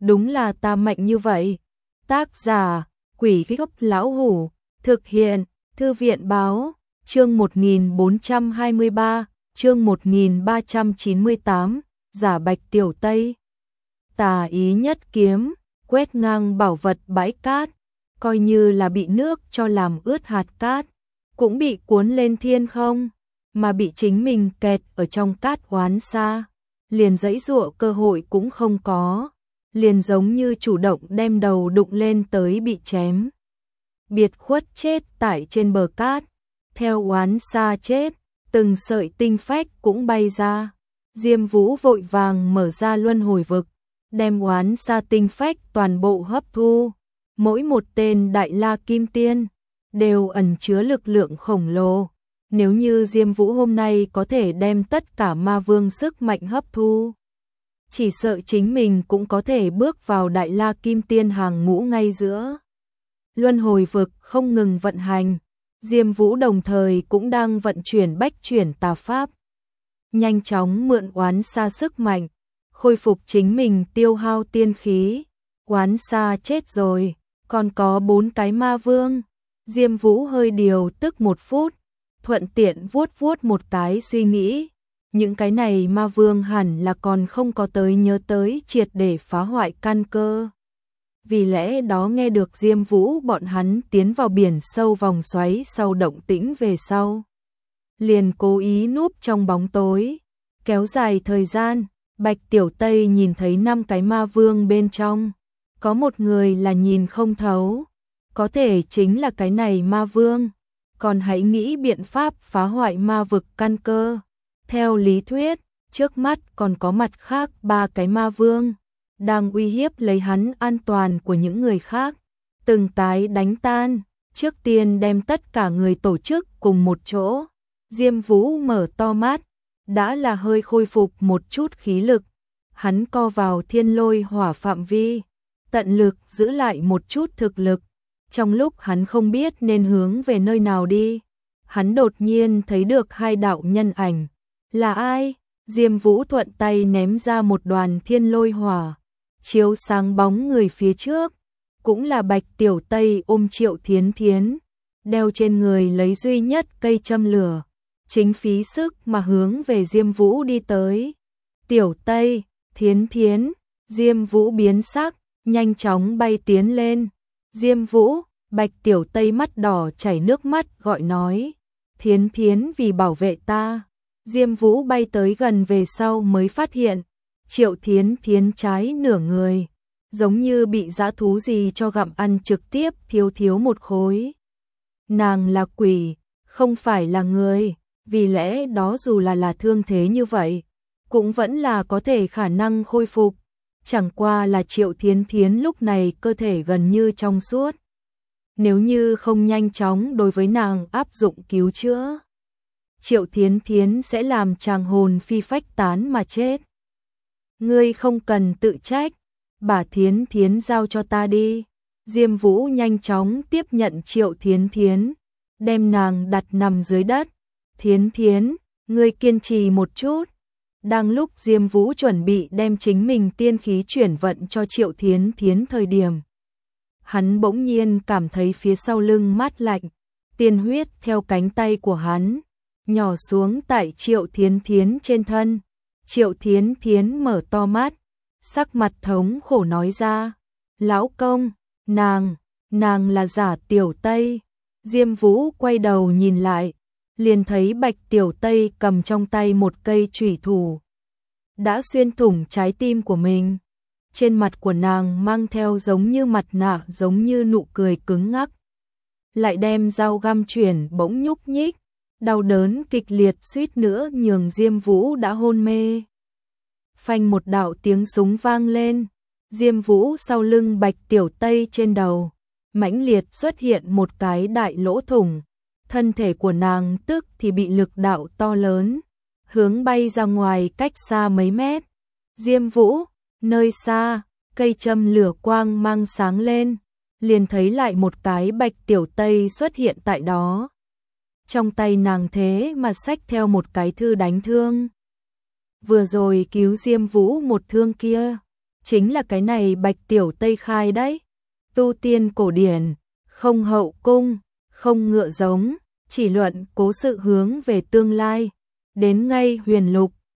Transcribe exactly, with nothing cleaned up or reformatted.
đúng là ta mạnh như vậy. Tác giả, Quỷ Gốc Lão Hủ, thực hiện, Thư viện Báo, chương một nghìn bốn trăm hai mươi ba, chương một nghìn ba trăm chín mươi tám, giả Bạch Tiểu Tây. Tà ý nhất kiếm, quét ngang bảo vật bãi cát, coi như là bị nước cho làm ướt hạt cát, cũng bị cuốn lên thiên không, mà bị chính mình kẹt ở trong cát oán xa, liền giãy giụa cơ hội cũng không có, liền giống như chủ động đem đầu đụng lên tới bị chém. Biệt khuất chết tại trên bờ cát, theo oán xa chết, từng sợi tinh phách cũng bay ra. Diêm Vũ vội vàng mở ra luân hồi vực, đem oán xa tinh phách toàn bộ hấp thu. Mỗi một tên Đại La Kim Tiên đều ẩn chứa lực lượng khổng lồ. Nếu như Diêm Vũ hôm nay có thể đem tất cả ma vương sức mạnh hấp thu, chỉ sợ chính mình cũng có thể bước vào Đại La Kim Tiên hàng ngũ ngay giữa. Luân hồi vực không ngừng vận hành, Diêm Vũ đồng thời cũng đang vận chuyển bách chuyển tà pháp, nhanh chóng mượn oán xa sức mạnh, khôi phục chính mình tiêu hao tiên khí. Oán xa chết rồi, còn có bốn cái ma vương. Diêm Vũ hơi điều tức một phút, thuận tiện vuốt vuốt một cái suy nghĩ. Những cái này ma vương hẳn là còn không có tới nhớ tới triệt để phá hoại căn cơ. Vì lẽ đó nghe được Diêm Vũ bọn hắn tiến vào biển sâu vòng xoáy sau động tĩnh về sau, liền cố ý núp trong bóng tối, kéo dài thời gian. Bạch Tiểu Tây nhìn thấy năm cái ma vương bên trong, có một người là nhìn không thấu, có thể chính là cái này ma vương, còn hãy nghĩ biện pháp phá hoại ma vực căn cơ. Theo lý thuyết, trước mắt còn có mặt khác ba cái ma vương đang uy hiếp lấy hắn an toàn của những người khác, từng tái đánh tan. Trước tiên đem tất cả người tổ chức cùng một chỗ. Diêm Vũ mở to mắt, đã là hơi khôi phục một chút khí lực, hắn co vào thiên lôi hỏa phạm vi, tận lực giữ lại một chút thực lực. Trong lúc hắn không biết nên hướng về nơi nào đi, hắn đột nhiên thấy được hai đạo nhân ảnh. Là ai? Diêm Vũ thuận tay ném ra một đoàn thiên lôi hỏa, chiếu sáng bóng người phía trước, cũng là Bạch Tiểu Tây ôm Triệu Thiến Thiến, đeo trên người lấy duy nhất cây châm lửa, chính phí sức mà hướng về Diêm Vũ đi tới. Tiểu Tây, Thiến Thiến, Diêm Vũ biến sắc, nhanh chóng bay tiến lên. Diêm Vũ, Bạch Tiểu Tây mắt đỏ chảy nước mắt gọi nói, Thiến Thiến vì bảo vệ ta. Diêm Vũ bay tới gần về sau mới phát hiện, Triệu Thiến Thiến trái nửa người, giống như bị dã thú gì cho gặm ăn, trực tiếp thiếu thiếu một khối. Nàng là quỷ, không phải là người, vì lẽ đó dù là là thương thế như vậy, cũng vẫn là có thể khả năng khôi phục. Chẳng qua là Triệu Thiến Thiến lúc này cơ thể gần như trong suốt. Nếu như không nhanh chóng đối với nàng áp dụng cứu chữa, Triệu Thiến Thiến sẽ làm chàng hồn phi phách tán mà chết. Ngươi không cần tự trách, bà Thiến Thiến giao cho ta đi. Diêm Vũ nhanh chóng tiếp nhận Triệu Thiến Thiến, đem nàng đặt nằm dưới đất. Thiến Thiến, ngươi kiên trì một chút. Đang lúc Diêm Vũ chuẩn bị đem chính mình tiên khí chuyển vận cho Triệu Thiến Thiến thời điểm, hắn bỗng nhiên cảm thấy phía sau lưng mát lạnh, tiên huyết theo cánh tay của hắn nhỏ xuống tại Triệu Thiến Thiến trên thân. Triệu Thiến Thiến mở to mắt, sắc mặt thống khổ nói ra, lão công, nàng, nàng là giả Tiểu Tây. Diêm Vũ quay đầu nhìn lại, liền thấy Bạch Tiểu Tây cầm trong tay một cây chủy thủ, đã xuyên thủng trái tim của mình. Trên mặt của nàng mang theo giống như mặt nạ, giống như nụ cười cứng ngắc, lại đem dao găm chuyển bỗng nhúc nhích, đau đớn kịch liệt suýt nữa nhường Diêm Vũ đã hôn mê. Phanh một đạo tiếng súng vang lên, Diêm Vũ sau lưng Bạch Tiểu Tây trên đầu mãnh liệt xuất hiện một cái đại lỗ thủng, thân thể của nàng tức thì bị lực đạo to lớn hướng bay ra ngoài cách xa mấy mét. Diêm Vũ, nơi xa, cây châm lửa quang mang sáng lên, liền thấy lại một cái Bạch Tiểu Tây xuất hiện tại đó. Trong tay nàng thế mà xách theo một cái thư đánh thương. Vừa rồi cứu Diêm Vũ một thương kia, chính là cái này Bạch Tiểu Tây khai đấy. Tu tiên cổ điển, không hậu cung, không ngựa giống, chỉ luận cố sự hướng về tương lai. Đến ngay huyền lục,